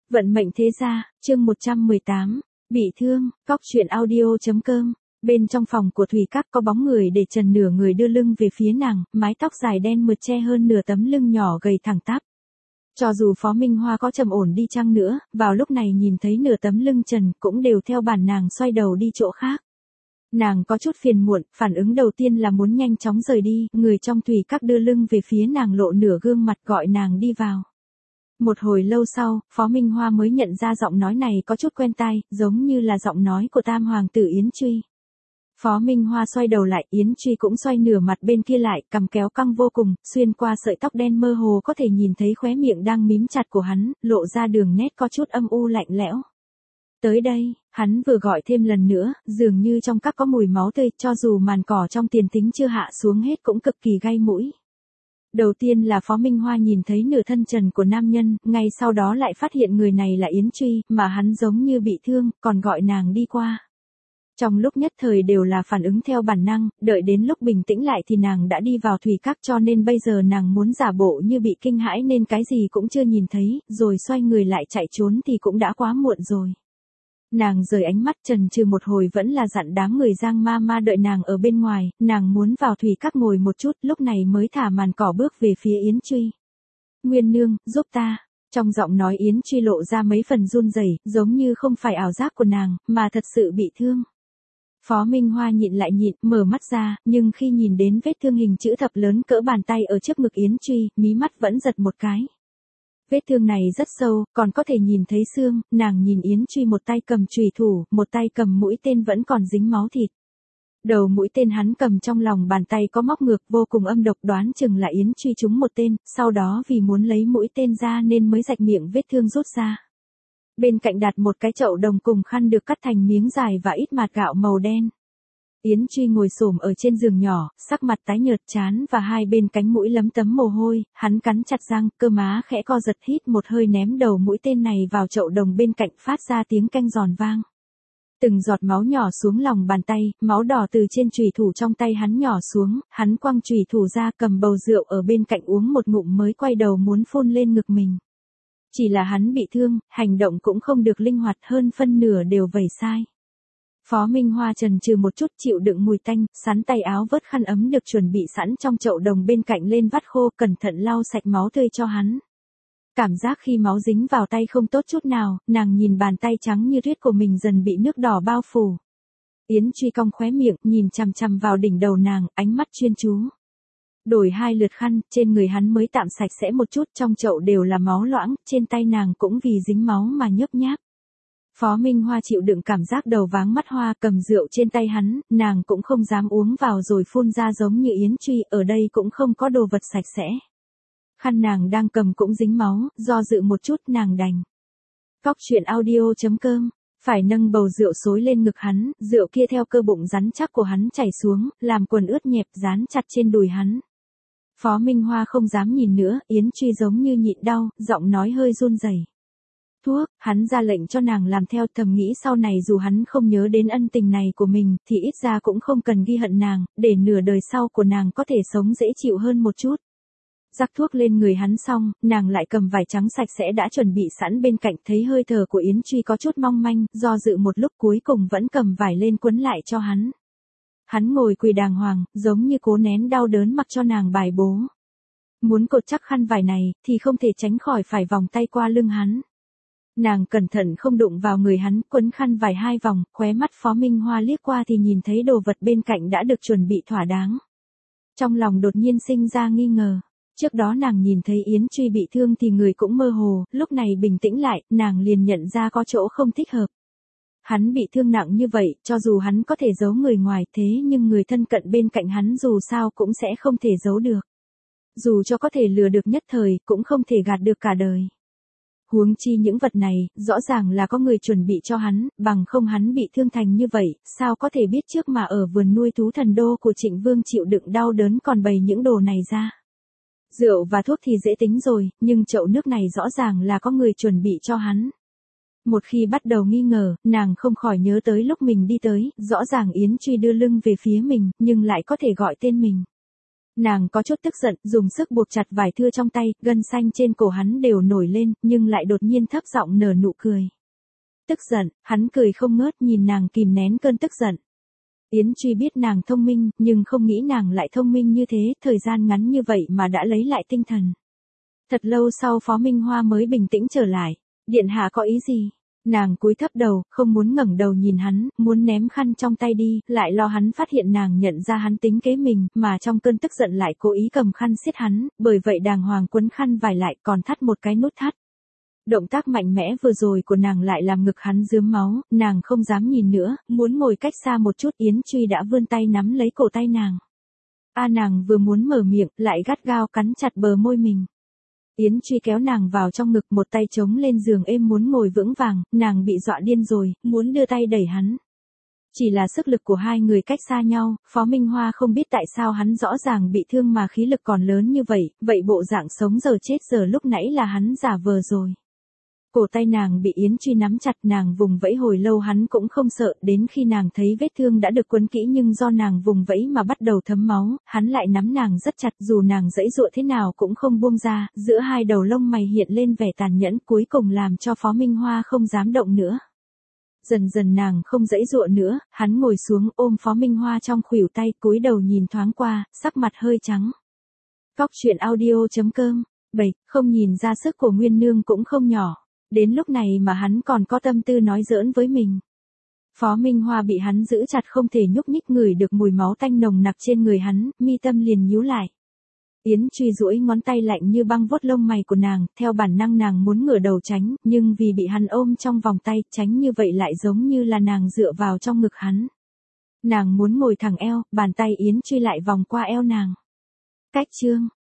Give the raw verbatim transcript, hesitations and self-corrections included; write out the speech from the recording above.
Vận mệnh thế gia, chương một trăm mười tám, bị thương, cóc truyện audio.com. Bên trong phòng của Thủy Các có bóng người để trần nửa người đưa lưng về phía nàng, mái tóc dài đen mượt che hơn nửa tấm lưng nhỏ gầy thẳng tắp. Cho dù Phó Minh Hoa có trầm ổn đi chăng nữa, vào lúc này nhìn thấy nửa tấm lưng trần cũng đều theo bản nàng xoay đầu đi chỗ khác. Nàng có chút phiền muộn, phản ứng đầu tiên là muốn nhanh chóng rời đi, người trong Thủy Các đưa lưng về phía nàng lộ nửa gương mặt gọi nàng đi vào. Một hồi lâu sau, Phó Minh Hoa mới nhận ra giọng nói này có chút quen tai, giống như là giọng nói của Tam Hoàng tử Yến Truy. Phó Minh Hoa xoay đầu lại, Yến Truy cũng xoay nửa mặt bên kia lại, cằm kéo căng vô cùng, xuyên qua sợi tóc đen mơ hồ có thể nhìn thấy khóe miệng đang mím chặt của hắn, lộ ra đường nét có chút âm u lạnh lẽo. Tới đây, hắn vừa gọi thêm lần nữa, dường như trong các có mùi máu tươi, cho dù màn cỏ trong tiền tính chưa hạ xuống hết cũng cực kỳ gay mũi. Đầu tiên là Phó Minh Hoa nhìn thấy nửa thân trần của nam nhân, ngay sau đó lại phát hiện người này là Yến Truy, mà hắn giống như bị thương, còn gọi nàng đi qua. Trong lúc nhất thời đều là phản ứng theo bản năng, đợi đến lúc bình tĩnh lại thì nàng đã đi vào Thủy Các, cho nên bây giờ nàng muốn giả bộ như bị kinh hãi nên cái gì cũng chưa nhìn thấy, rồi xoay người lại chạy trốn thì cũng đã quá muộn rồi. Nàng rời ánh mắt chần chừ một hồi vẫn là dặn đám người Giang ma ma đợi nàng ở bên ngoài, nàng muốn vào Thủy Các ngồi một chút, lúc này mới thả màn cỏ bước về phía Yến Truy. Nguyên nương, giúp ta. Trong giọng nói Yến Truy lộ ra mấy phần run rẩy, giống như không phải ảo giác của nàng, mà thật sự bị thương. Phó Minh Hoa nhịn lại nhịn, mở mắt ra, nhưng khi nhìn đến vết thương hình chữ thập lớn cỡ bàn tay ở trước ngực Yến Truy, mí mắt vẫn giật một cái. Vết thương này rất sâu, còn có thể nhìn thấy xương, nàng nhìn Yến Truy một tay cầm chùy thủ, một tay cầm mũi tên vẫn còn dính máu thịt. Đầu mũi tên hắn cầm trong lòng bàn tay có móc ngược vô cùng âm độc, đoán chừng là Yến Truy trúng một tên, sau đó vì muốn lấy mũi tên ra nên mới rạch miệng vết thương rút ra. Bên cạnh đặt một cái chậu đồng cùng khăn được cắt thành miếng dài và ít mạt gạo màu đen. Yến Truy ngồi xổm ở trên giường nhỏ, sắc mặt tái nhợt, trán và hai bên cánh mũi lấm tấm mồ hôi, hắn cắn chặt răng, cơ má khẽ co giật, hít một hơi ném đầu mũi tên này vào chậu đồng bên cạnh, phát ra tiếng canh giòn vang. Từng giọt máu nhỏ xuống lòng bàn tay, máu đỏ từ trên chùy thủ trong tay hắn nhỏ xuống, hắn quăng chùy thủ ra, cầm bầu rượu ở bên cạnh uống một ngụm mới quay đầu muốn phun lên ngực mình. Chỉ là hắn bị thương, hành động cũng không được linh hoạt, hơn phân nửa đều vẩy sai. Phó Minh Hoa chần chừ một chút, chịu đựng mùi tanh, sắn tay áo vớt khăn ấm được chuẩn bị sẵn trong chậu đồng bên cạnh lên vắt khô, cẩn thận lau sạch máu tươi cho hắn. Cảm giác khi máu dính vào tay không tốt chút nào, nàng nhìn bàn tay trắng như tuyết của mình dần bị nước đỏ bao phủ. Yến Truy cong khóe miệng, nhìn chằm chằm vào đỉnh đầu nàng, ánh mắt chuyên chú. Đổi hai lượt khăn, trên người hắn mới tạm sạch sẽ một chút, trong chậu đều là máu loãng, trên tay nàng cũng vì dính máu mà nhớp nháp. Phó Minh Hoa chịu đựng cảm giác đầu váng mắt hoa, cầm rượu trên tay hắn, nàng cũng không dám uống vào rồi phun ra giống như Yến Truy, ở đây cũng không có đồ vật sạch sẽ. Khăn nàng đang cầm cũng dính máu, do dự một chút nàng đành. Cóc truyện audio.com, phải nâng bầu rượu xối lên ngực hắn, rượu kia theo cơ bụng rắn chắc của hắn chảy xuống, làm quần ướt nhẹp dán chặt trên đùi hắn. Phó Minh Hoa không dám nhìn nữa, Yến Truy giống như nhịn đau, giọng nói hơi run rẩy. Thuốc, hắn ra lệnh cho nàng làm theo, thầm nghĩ sau này dù hắn không nhớ đến ân tình này của mình, thì ít ra cũng không cần ghi hận nàng, để nửa đời sau của nàng có thể sống dễ chịu hơn một chút. Rắc thuốc lên người hắn xong, nàng lại cầm vải trắng sạch sẽ đã chuẩn bị sẵn bên cạnh, thấy hơi thở của Yến Truy có chút mong manh, do dự một lúc cuối cùng vẫn cầm vải lên quấn lại cho hắn. Hắn ngồi quỳ đàng hoàng, giống như cố nén đau đớn mặc cho nàng bài bố. Muốn cột chắc khăn vải này, thì không thể tránh khỏi phải vòng tay qua lưng hắn. Nàng cẩn thận không đụng vào người hắn, quấn khăn vải hai vòng, khóe mắt Phó Minh Hoa liếc qua thì nhìn thấy đồ vật bên cạnh đã được chuẩn bị thỏa đáng. Trong lòng đột nhiên sinh ra nghi ngờ. Trước đó nàng nhìn thấy Yến Truy bị thương thì người cũng mơ hồ, lúc này bình tĩnh lại, nàng liền nhận ra có chỗ không thích hợp. Hắn bị thương nặng như vậy, cho dù hắn có thể giấu người ngoài thế nhưng người thân cận bên cạnh hắn dù sao cũng sẽ không thể giấu được. Dù cho có thể lừa được nhất thời, cũng không thể gạt được cả đời. Huống chi những vật này, rõ ràng là có người chuẩn bị cho hắn, bằng không hắn bị thương thành như vậy, sao có thể biết trước mà ở vườn nuôi thú thần đô của Trịnh Vương chịu đựng đau đớn còn bày những đồ này ra. Rượu và thuốc thì dễ tính rồi, nhưng chậu nước này rõ ràng là có người chuẩn bị cho hắn. Một khi bắt đầu nghi ngờ, nàng không khỏi nhớ tới lúc mình đi tới, rõ ràng Yến Truy đưa lưng về phía mình, nhưng lại có thể gọi tên mình. Nàng có chút tức giận, dùng sức buộc chặt vải thưa trong tay, gân xanh trên cổ hắn đều nổi lên, nhưng lại đột nhiên thấp giọng nở nụ cười. Tức giận, hắn cười không ngớt nhìn nàng kìm nén cơn tức giận. Yến Truy biết nàng thông minh, nhưng không nghĩ nàng lại thông minh như thế, thời gian ngắn như vậy mà đã lấy lại tinh thần. Thật lâu sau Phó Minh Hoa mới bình tĩnh trở lại. Điện hạ có ý gì? Nàng cúi thấp đầu, không muốn ngẩng đầu nhìn hắn, muốn ném khăn trong tay đi, lại lo hắn phát hiện nàng nhận ra hắn tính kế mình, mà trong cơn tức giận lại cố ý cầm khăn siết hắn, bởi vậy đàng hoàng quấn khăn vải lại còn thắt một cái nút thắt. Động tác mạnh mẽ vừa rồi của nàng lại làm ngực hắn rướm máu, nàng không dám nhìn nữa, muốn ngồi cách xa một chút. Yến Truy đã vươn tay nắm lấy cổ tay nàng. A nàng vừa muốn mở miệng, lại gắt gao cắn chặt bờ môi mình. Yến Truy kéo nàng vào trong ngực, một tay chống lên giường êm muốn ngồi vững vàng, nàng bị dọa điên rồi, muốn đưa tay đẩy hắn. Chỉ là sức lực của hai người cách xa nhau, Phó Minh Hoa không biết tại sao hắn rõ ràng bị thương mà khí lực còn lớn như vậy, vậy bộ dạng sống giờ chết giờ lúc nãy là hắn giả vờ rồi. Cổ tay nàng bị Yến Truy nắm chặt, nàng vùng vẫy hồi lâu hắn cũng không sợ, đến khi nàng thấy vết thương đã được quấn kỹ nhưng do nàng vùng vẫy mà bắt đầu thấm máu, hắn lại nắm nàng rất chặt, dù nàng giãy giụa thế nào cũng không buông ra, giữa hai đầu lông mày hiện lên vẻ tàn nhẫn, cuối cùng làm cho Phó Minh Hoa không dám động nữa. Dần dần nàng không giãy giụa nữa, hắn ngồi xuống ôm Phó Minh Hoa trong khuỷu tay, cúi đầu nhìn thoáng qua, sắc mặt hơi trắng. Cóc truyện audio chấm com. bảy. Không nhìn ra sức của Nguyên Nương cũng không nhỏ. Đến lúc này mà hắn còn có tâm tư nói giỡn với mình. Phó Minh Hoa bị hắn giữ chặt không thể nhúc nhích, ngửi được mùi máu tanh nồng nặc trên người hắn, mi tâm liền nhíu lại. Yến Truy duỗi ngón tay lạnh như băng vuốt lông mày của nàng, theo bản năng nàng muốn ngửa đầu tránh, nhưng vì bị hắn ôm trong vòng tay, tránh như vậy lại giống như là nàng dựa vào trong ngực hắn. Nàng muốn ngồi thẳng eo, bàn tay Yến Truy lại vòng qua eo nàng. Cách chương